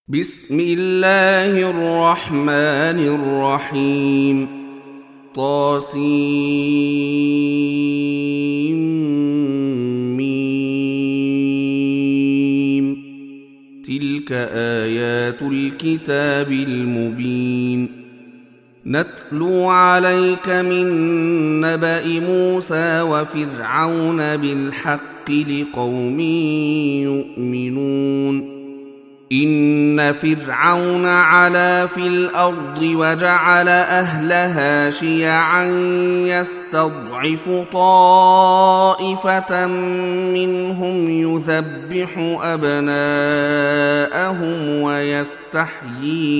بسم الله الرحمن الرحيم طاسيم تلك آيات الكتاب المبين نتلو عليك من نبأ موسى وفرعون بالحق لقوم يؤمنون إن فرعون علا في الأرض وجعل أهلها شيعا يستضعف طائفة منهم يذبح أبناءهم ويستحيي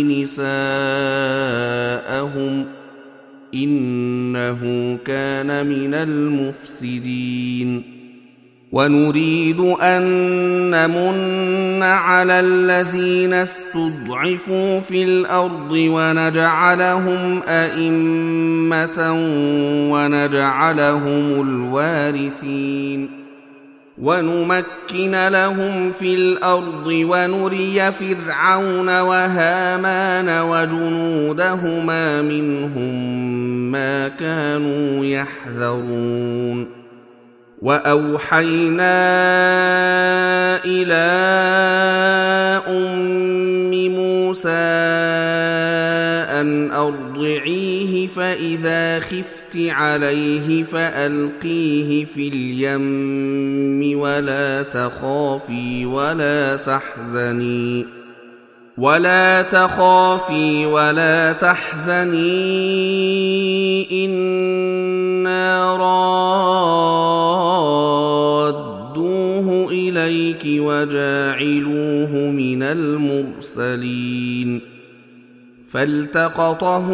نساءهم إنه كان من المفسدين ونريد أن نمن على الذين استضعفوا في الأرض ونجعلهم أئمة ونجعلهم الوارثين ونمكن لهم في الأرض ونري فرعون وهامان وجنودهما منهم ما كانوا يحذرون وأوحينا إلى أم موسى أن أرضعيه فإذا خفت عليه فألقيه في اليم ولا تخافي ولا تحزني إنا رادوه إليك وجاعلوه من المرسلين فالتقطه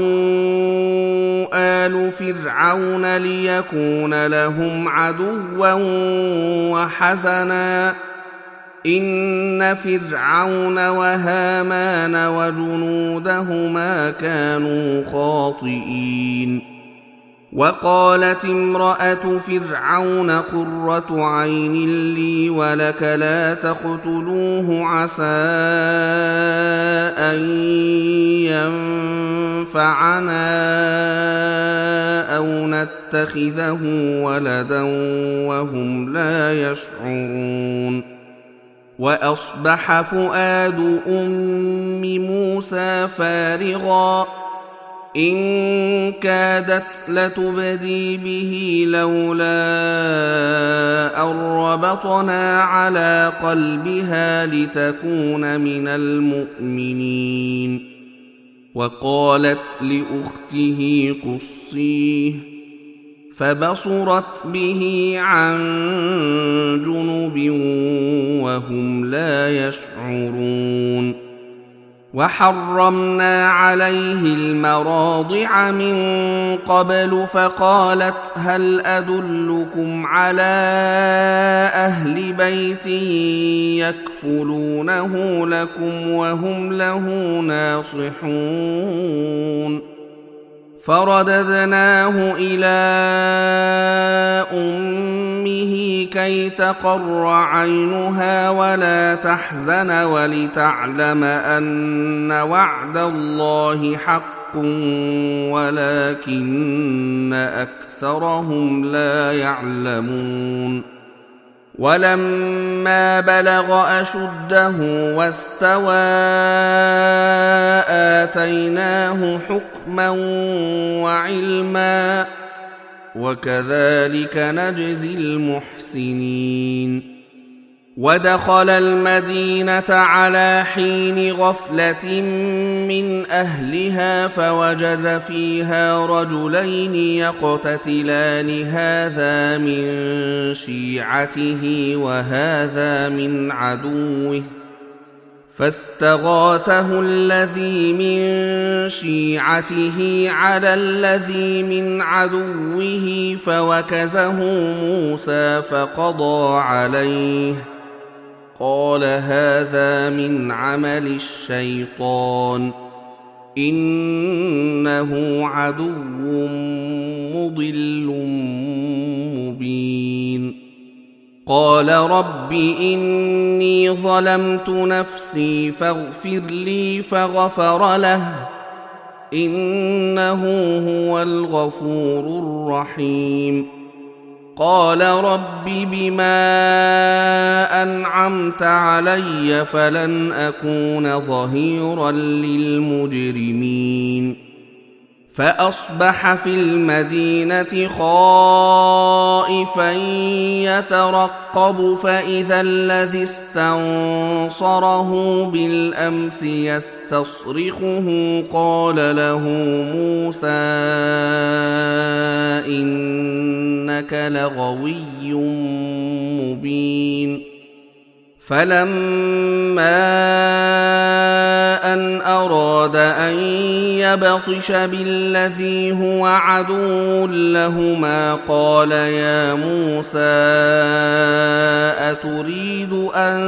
آل فرعون ليكون لهم عدوا وحزنا إن فرعون وهامان وجنودهما كانوا خاطئين وقالت امرأة فرعون قرة عين لي ولك لا تقتلوه عسى أن ينفعنا أو نتخذه ولدا وهم لا يشعرون وأصبح فؤاد أم موسى فارغا إن كادت لتبدي به لولا أن ربطنا على قلبها لتكون من المؤمنين وقالت لأخته قصيه فبصرت به عن جنب وهم لا يشعرون وحرمنا عليه المراضع من قبل فقالت هل أدلكم على أهل بيت يكفلونه لكم وهم له ناصحون فرددناه إلى أمه كي تقر عينها ولا تحزن ولتعلم أن وعد الله حق ولكن أكثرهم لا يعلمون ولما بلغ أشده واستوى آتيناه حكما وعلما وكذلك نجزي المحسنين ودخل المدينة على حين غفلة من أهلها فوجد فيها رجلين يقتتلان هذا من شيعته وهذا من عدوه فاستغاثه الذي من شيعته على الذي من عدوه فوكزه موسى فقضى عليه قال هذا من عمل الشيطان إنه عدو مضل مبين قال رب إني ظلمت نفسي فاغفر لي فغفر له إنه هو الغفور الرحيم قال رب بما أنعمت علي فلن أكون ظهيرا للمجرمين فأصبح في المدينة خائفا يترقب فإذا الذي استنصره بالأمس يستصرخه قال له موسى إنك لغوي مبين فلما أن أراد أن يبطش بالذي هو عدو لهما قال يا موسى أتريد أن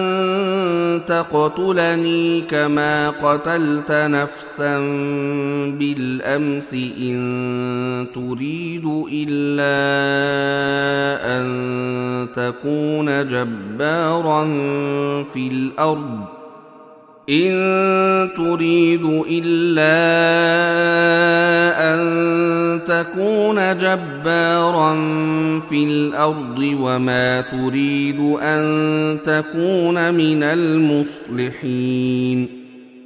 تقتلني كما قتلت نفسا بالأمس إن تريد إلا أن تكون جبارا في الأرض إن تريد إلا أن تكون جبارا في الأرض وما تريد أن تكون من المصلحين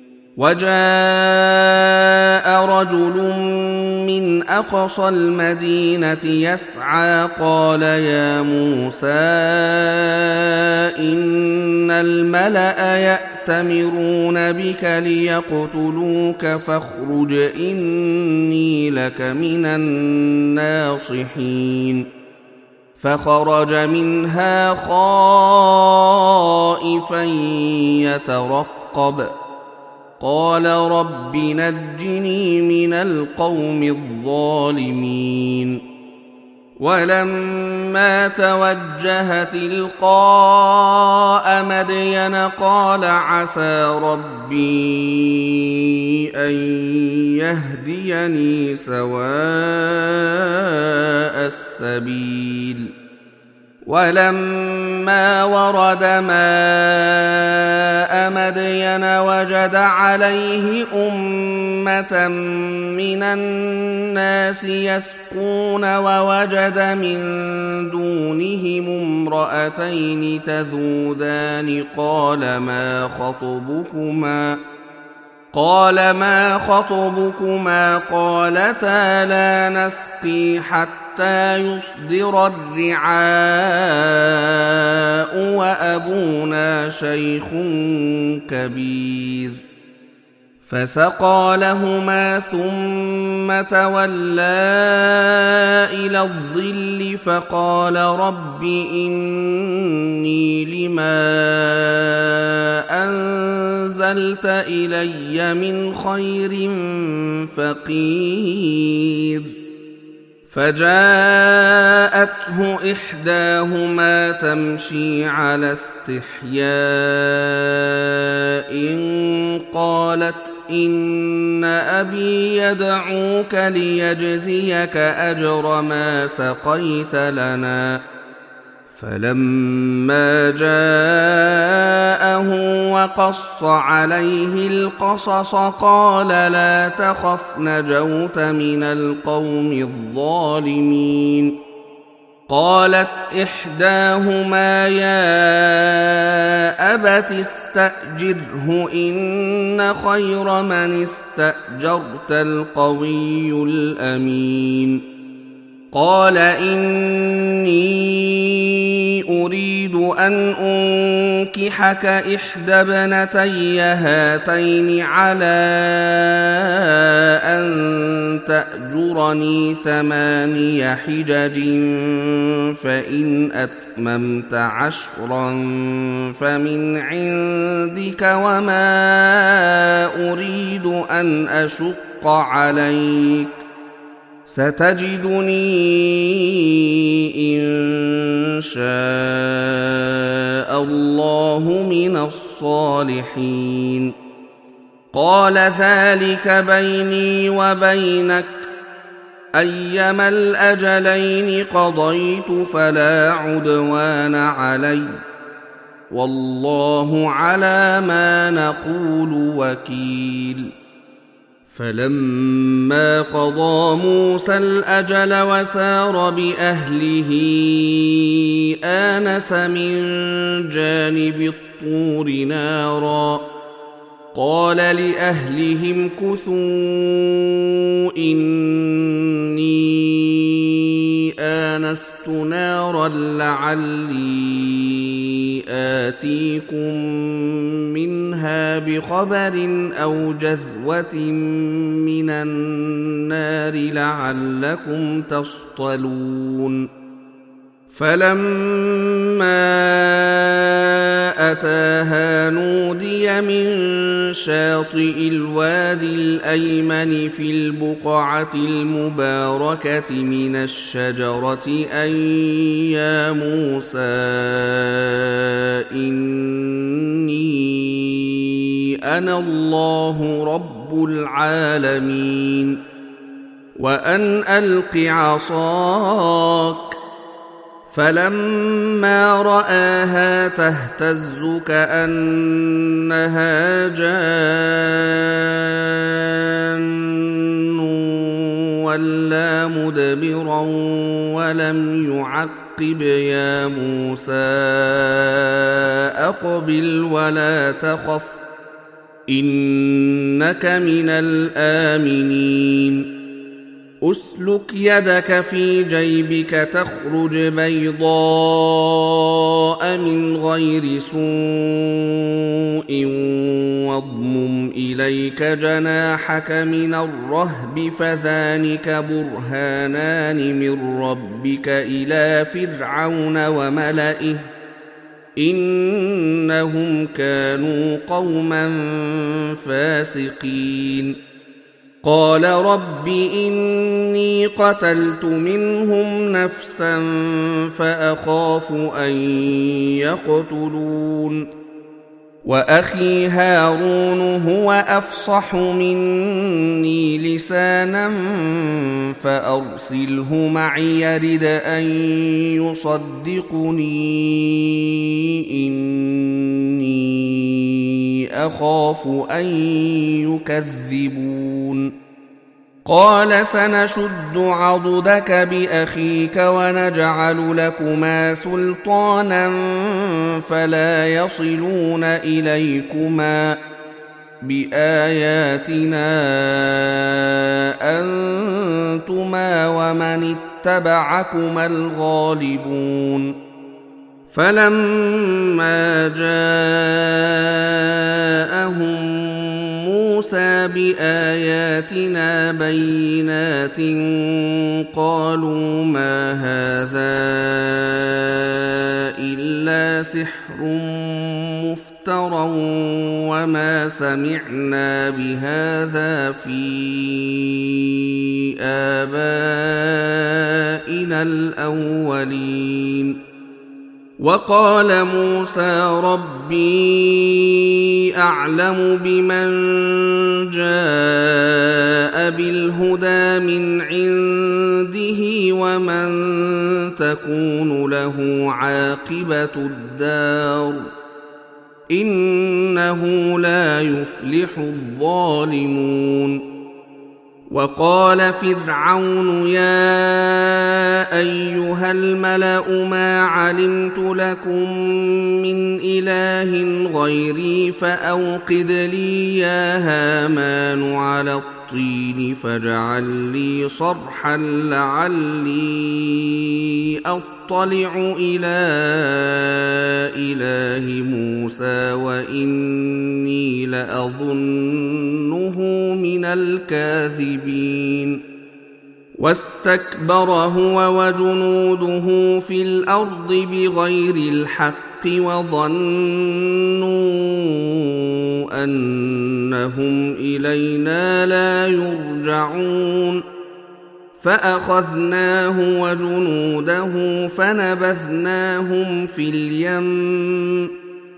وجاء رجل من أقصى المدينة يسعى قال يا موسى إن الملأ يأتمرون بك ليقتلوك فاخرج إني لك من الناصحين فخرج منها خائفا يترقب قال رب نجني من القوم الظالمين ولما توجه تلقاء مدين قال عسى ربي أن يهديني سواء السبيل ولما ورد ماء مدين وجد عليه أمة من الناس يسقون ووجد من دونهم امرأتين تذودان قال ما خطبكما قالتا لا نسقي حتى يصدر الرعاء وأبونا شيخ كبير فسقى لهما ثم تولى إلى الظل فقال رب إني لما أنزلت إلي من خير فقير فجاءته إحداهما تمشي على استحياء قالت إن أبي يدعوك ليجزيك أجر ما سقيت لنا فلما جاءه وقص عليه القصص قال لا تخف نجوت من القوم الظالمين قالت إحداهما يا أبت استأجره إن خير من استأجرت القوي الأمين قال إني أريد أن أنكحك إحدى ابنتي هاتين على أن تأجرني 8 حجج فإن أتممت 10 فمن عندك وما أريد أن أشق عليك ستجدني إن شاء الله من الصالحين قال ذلك بيني وبينك أيما الأجلين قضيت فلا عدوان علي والله على ما نقول وكيل. فلما قضى موسى الأجل وسار بأهله آنس من جانب الطور نارا قال لأهلهم كثوا إني آنست نارا لعلي آتيكم منها بخبر أو جذوة من النار لعلكم تصطلون. فلما أتاها نودي من شاطئ الوادي الأيمن في البقعة المباركة من الشجرة أن يا موسى إني أنا الله رب العالمين وأن ألق عصاك. فلما رآها تهتز كأنها جان ولا مدبرا ولم يعقب يا موسى أقبل ولا تخف إنك من الآمنين. أسلك يدك في جيبك تخرج بيضاء من غير سوء واضمم إليك جناحك من الرهب فذلك برهانان من ربك إلى فرعون وملئه إنهم كانوا قوما فاسقين. قال رب إني قتلت منهم نفسا فأخاف أن يقتلون وأخي هارون هو أفصح مني لسانا فأرسله معي يرد أن يصدقني إني أخاف أن يكذبون. قال سنشد عضدك بأخيك ونجعل لكما سلطانا فلا يصلون إليكما بآياتنا أنتما ومن اتبعكما الغالبون. فلما جاءهم موسى بآياتنا بينات قالوا ما هذا إلا سحر مفترى وما سمعنا بهذا في آبائنا الأولين. وقال موسى ربي أعلم بمن جاء بالهدى من عنده ومن تكون له عاقبة الدار إنه لا يفلح الظالمون. وقال فرعون يا أيها الملأ ما علمت لكم من إله غيري فأوقد لي يا هامان على الطين فاجعل لي صرحا لعلي أطلع إلى إله موسى وإني لأظنه من الكاذبين. واستكبر هو وجنوده في الأرض بغير الحق وظنوا أنهم إلينا لا يرجعون فأخذناه وجنوده فنبذناهم في اليم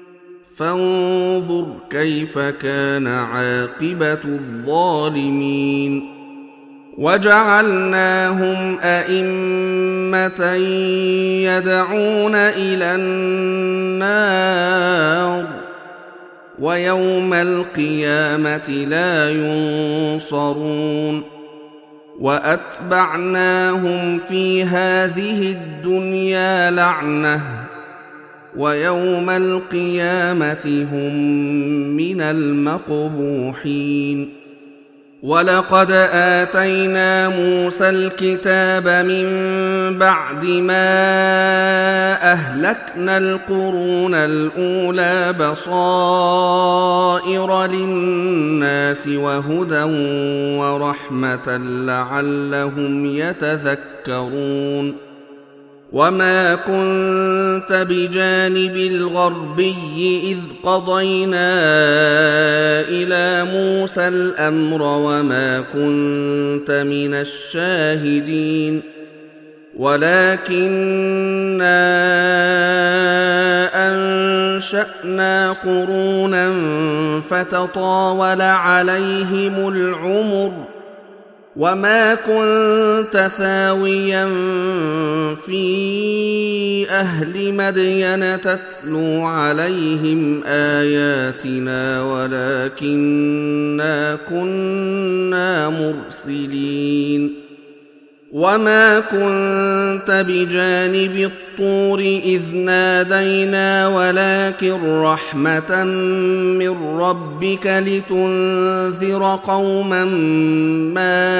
فانظر كيف كان عاقبة الظالمين. وجعلناهم أئمة يدعون إلى النار ويوم القيامة لا ينصرون وأتبعناهم في هذه الدنيا لعنة ويوم القيامة هم من المقبوحين ولقد آتينا موسى الكتاب من بعد ما أهلكنا القرون الأولى بصائر للناس وهدى ورحمة لعلهم يتذكرون وما كنت بجانب الغربي إذ قضينا إلى موسى الأمر وما كنت من الشاهدين ولكننا أنشأنا قرونا فتطاول عليهم العمر وما كنت ثاويا في أهل مدين تتلو عليهم آياتنا ولكننا كنا مرسلين وما كنت بجانب الطور إذ نادينا ولكن رحمة من ربك لتنذر قوما ما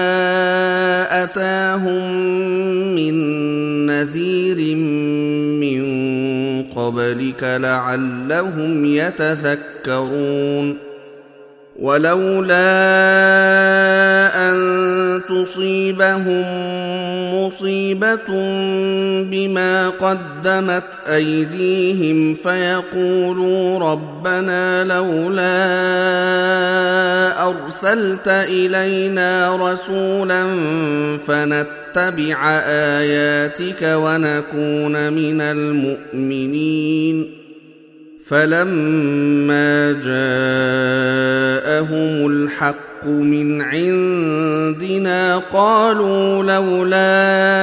أتاهم من نذير من قبلك لعلهم يتذكرون ولولا أن تصيبهم مصيبة بما قدمت أيديهم فيقولوا ربنا لولا أرسلت إلينا رسولا فنتبع آياتك ونكون من المؤمنين فلما جاءهم الحق من عندنا قالوا لولا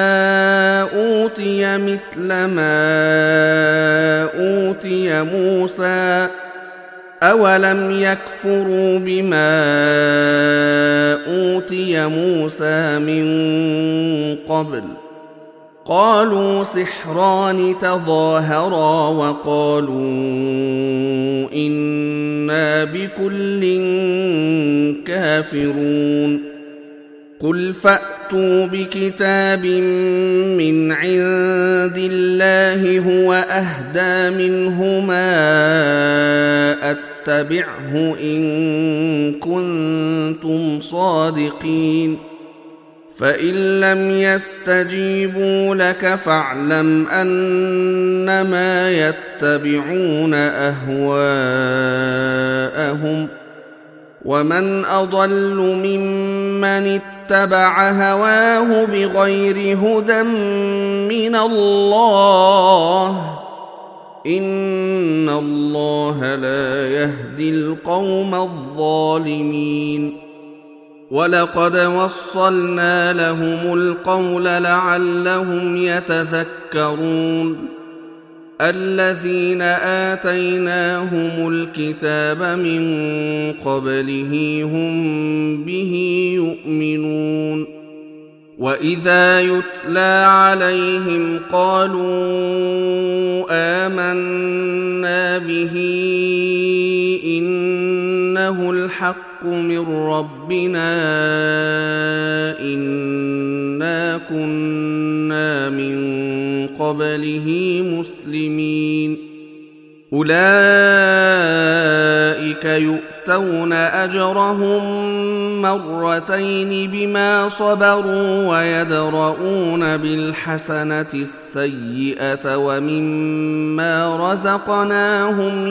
أوتي مثل ما أوتي موسى أولم يكفروا بما أوتي موسى من قبل قالوا سحران تظاهرا وقالوا إنا بكل كافرون قل فأتوا بكتاب من عند الله هو أهدى منهما أتبعه إن كنتم صادقين فإن لم يستجيبوا لك فاعلم أنما يتبعون أهواءهم ومن أضل ممن اتبع هواه بغير هدى من الله إن الله لا يهدي القوم الظالمين ولقد وصلنا لهم القول لعلهم يتذكرون الذين آتيناهم الكتاب من قبله هم به يؤمنون وإذا يتلى عليهم قالوا آمنا به إنه الحق من ربنا إنا كنا من قبله مسلمين أولئك يؤتون أجرهم مرتين بما صبروا ويدرؤون بالحسنة السيئة ومما رزقناهم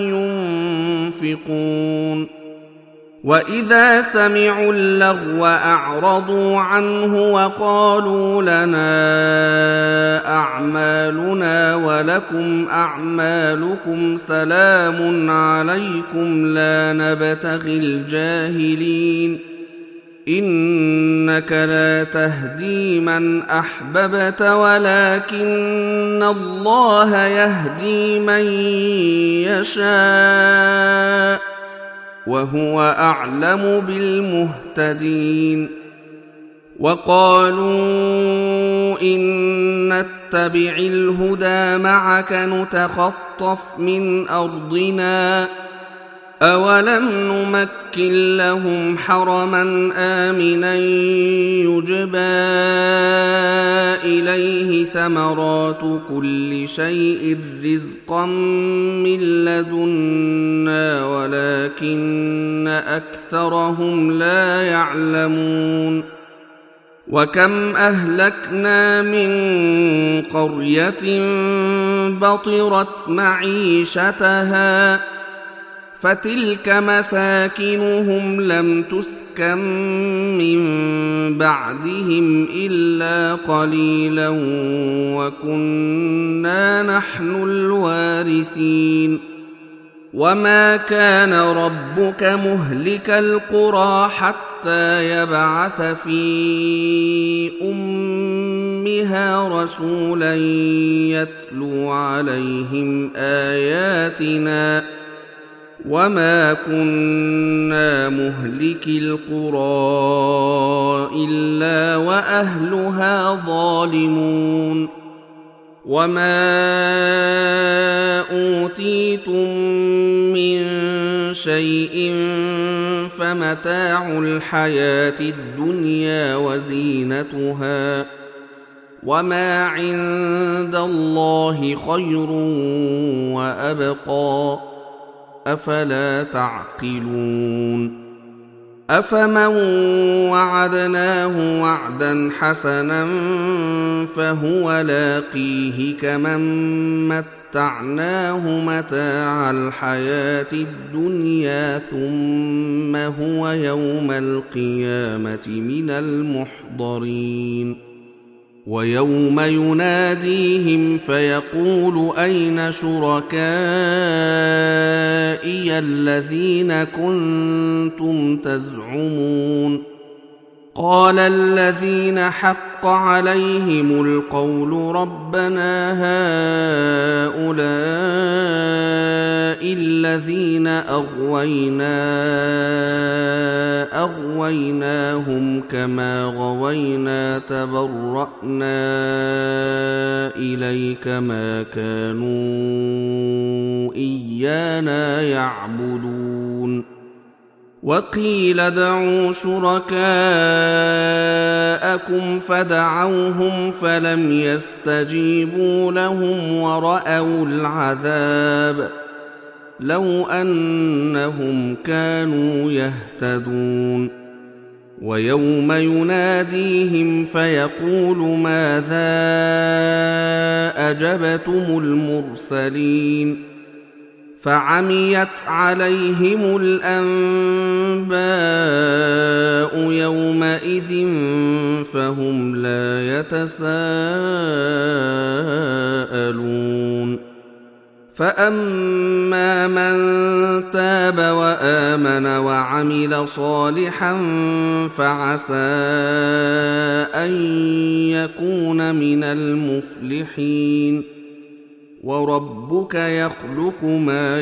ينفقون وإذا سمعوا اللغو أعرضوا عنه وقالوا لنا أعمالنا ولكم أعمالكم سلام عليكم لا نبتغي الجاهلين إنك لا تهدي من أحببت ولكن الله يهدي من يشاء وهو أعلم بالمهتدين. وقالوا إن نتبع الهدى معك نتخطف من أرضنا أولم نمكن لهم حرما آمنا يجبى إليه ثمرات كل شيء رزقا من لدنا ولكن أكثرهم لا يعلمون. وكم أهلكنا من قرية بطرت معيشتها فتلك مساكنهم لم تسكن من بعدهم إلا قليلا وكنا نحن الوارثين. وما كان ربك مهلك القرى حتى يبعث في أمها رسولا يتلو عليهم آياتنا وما كنا مهلك القرى إلا وأهلها ظالمون. وما أوتيتم من شيء فمتاع الحياة الدنيا وزينتها وما عند الله خير وأبقى أفلا تعقلون. أفمن وعدناه وعدا حسنا فهو لاقيه كمن متعناه متاع الحياة الدنيا ثم هو يوم القيامة من المحضرين. ويوم يناديهم فيقول أين شركائي الذين كنتم تزعمون قال الذين حق عليهم القول ربنا هؤلاء الذين أغويناهم كما غوينا تبرأنا إليك ما كانوا إيانا يعبدون. وقيل ادعوا شركاءكم فدعوهم فلم يستجيبوا لهم ورأوا العذاب لو أنهم كانوا يهتدون. ويوم يناديهم فيقول ماذا أجبتم المرسلين فعميت عليهم الأنباء يومئذ فهم لا يتساءلون. فأما من تاب وآمن وعمل صالحا فعسى أن يكون من المفلحين. وربك يخلق ما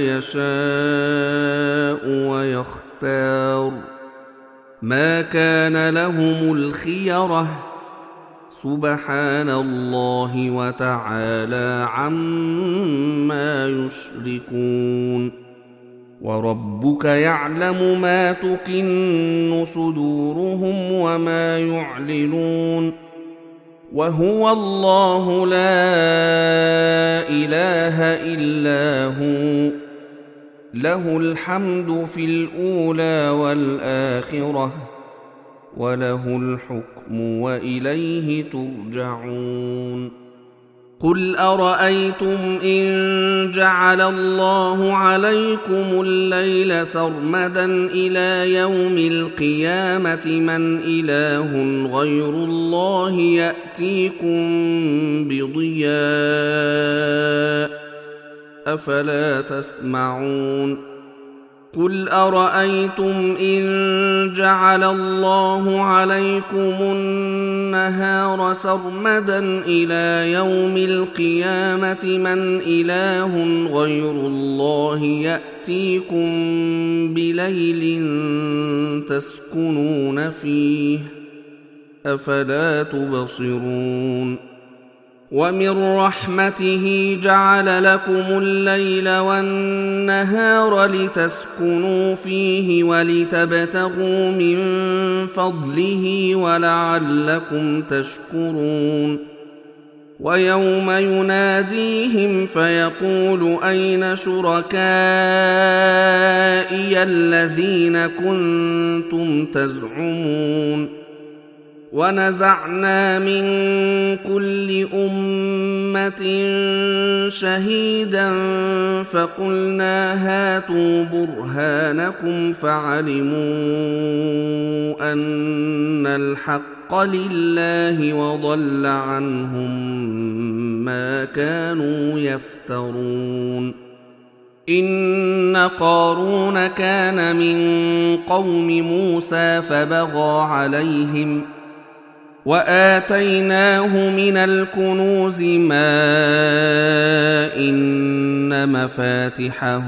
يشاء ويختار ما كان لهم الخيرة سبحان الله وتعالى عما يشركون. وربك يعلم ما تكن صدورهم وما يعلنون وهو الله لا إله إلا هو له الحمد في الأولى والآخرة وله الحكم وإليه ترجعون. قل أرأيتم إن جعل الله عليكم الليل سرمدا إلى يوم القيامة من إله غير الله يأتيكم بضياء أفلا تسمعون. قل أرأيتم إن جعل الله عليكم النهار سرمدا إلى يوم القيامة من إله غير الله يأتيكم بليل تسكنون فيه أفلا تبصرون ومن رحمته جعل لكم الليل والنهار لتسكنوا فيه ولتبتغوا من فضله ولعلكم تشكرون ويوم يناديهم فيقول أين شركائي الذين كنتم تزعمون ونزعنا من كل أمة شهيدا فقلنا هاتوا برهانكم فعلموا أن الحق لله وضل عنهم ما كانوا يفترون إن قارون كان من قوم موسى فبغى عليهم وآتيناه من الكنوز ما إن مفاتحه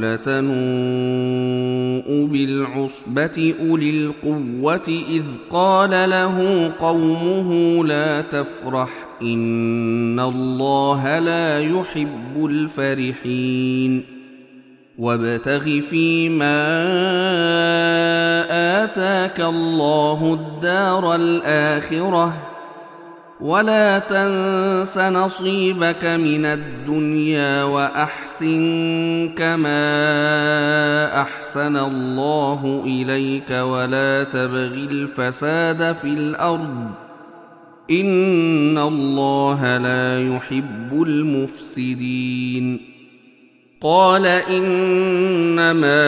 لتنوء بالعصبة أولي القوة إذ قال له قومه لا تفرح إن الله لا يحب الفرحين وابتغ فيما آتاك الله الدار الآخرة ولا تنس نصيبك من الدنيا وأحسن كما أحسن الله إليك ولا تبغ الفساد في الأرض إن الله لا يحب المفسدين قال إنما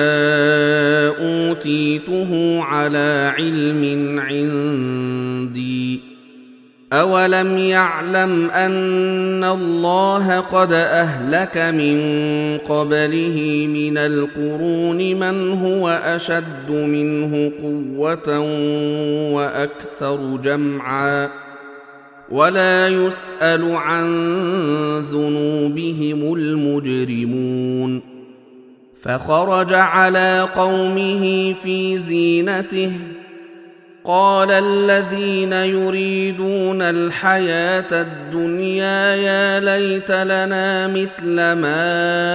أوتيته على علم عندي أولم يعلم أن الله قد أهلك من قبله من القرون من هو أشد منه قوة وأكثر جمعا ولا يسأل عن ذنوبهم المجرمون فخرج على قومه في زينته قال الذين يريدون الحياة الدنيا يا ليت لنا مثل ما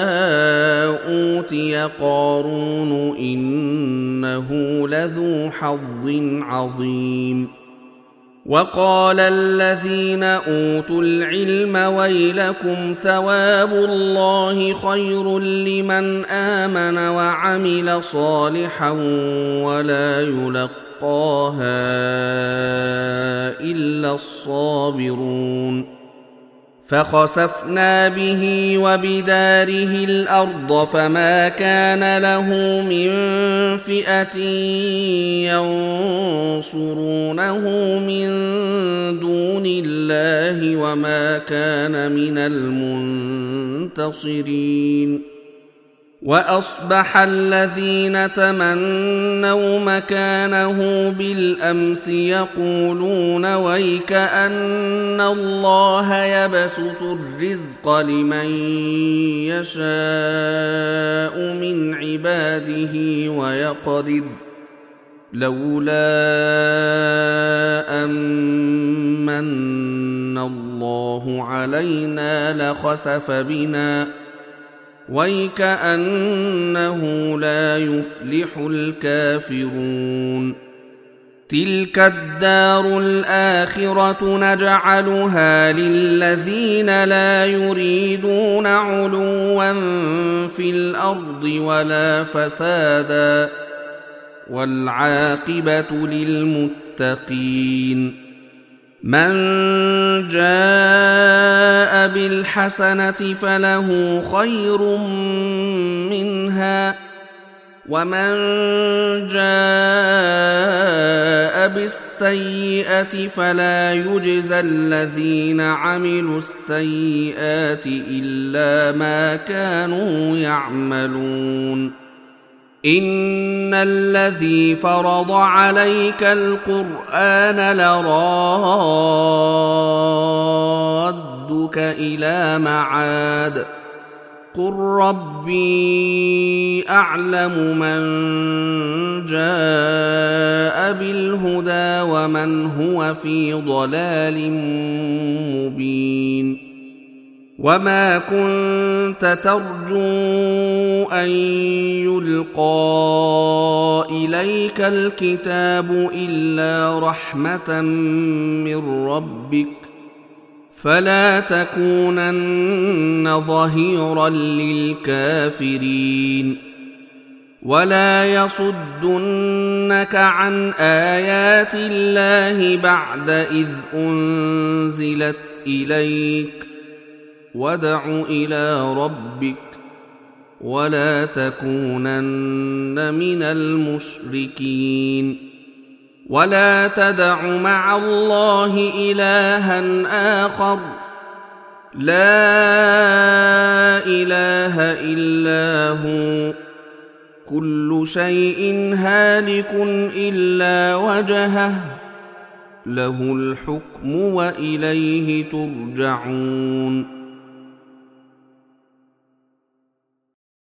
أوتي قارون إنه لذو حظ عظيم وقال الذين أوتوا العلم ويلكم ثواب الله خير لمن آمن وعمل صالحا ولا يلقاها إلا الصابرون فخسفنا به وبداره الأرض فما كان له من فئة ينصرونه من دون الله وما كان من المنتصرين وأصبح الذين تمنوا مكانه بالأمس يقولون ويك أن الله يبسط الرزق لمن يشاء من عباده ويقدر لولا أمن الله علينا لخسف بنا ويكأنه لا يفلح الكافرون تلك الدار الآخرة نجعلها للذين لا يريدون علوا في الأرض ولا فسادا والعاقبة للمتقين من جاء بالحسنة فله خير منها ومن جاء بالسيئة فلا يجزى الذين عملوا السيئات إلا ما كانوا يعملون إن الذي فرض عليك القرآن لرادك إلى معاد قل ربي أعلم من جاء بالهدى ومن هو في ضلال مبين وما كنت ترجو أن يلقى إليك الكتاب إلا رحمة من ربك فلا تكونن ظهيرا للكافرين ولا يصدنك عن آيات الله بعد إذ أنزلت إليك وادع إلى ربك ولا تكونن من المشركين ولا تدع مع الله إلها آخر لا إله إلا هو كل شيء هالك إلا وجهه له الحكم وإليه ترجعون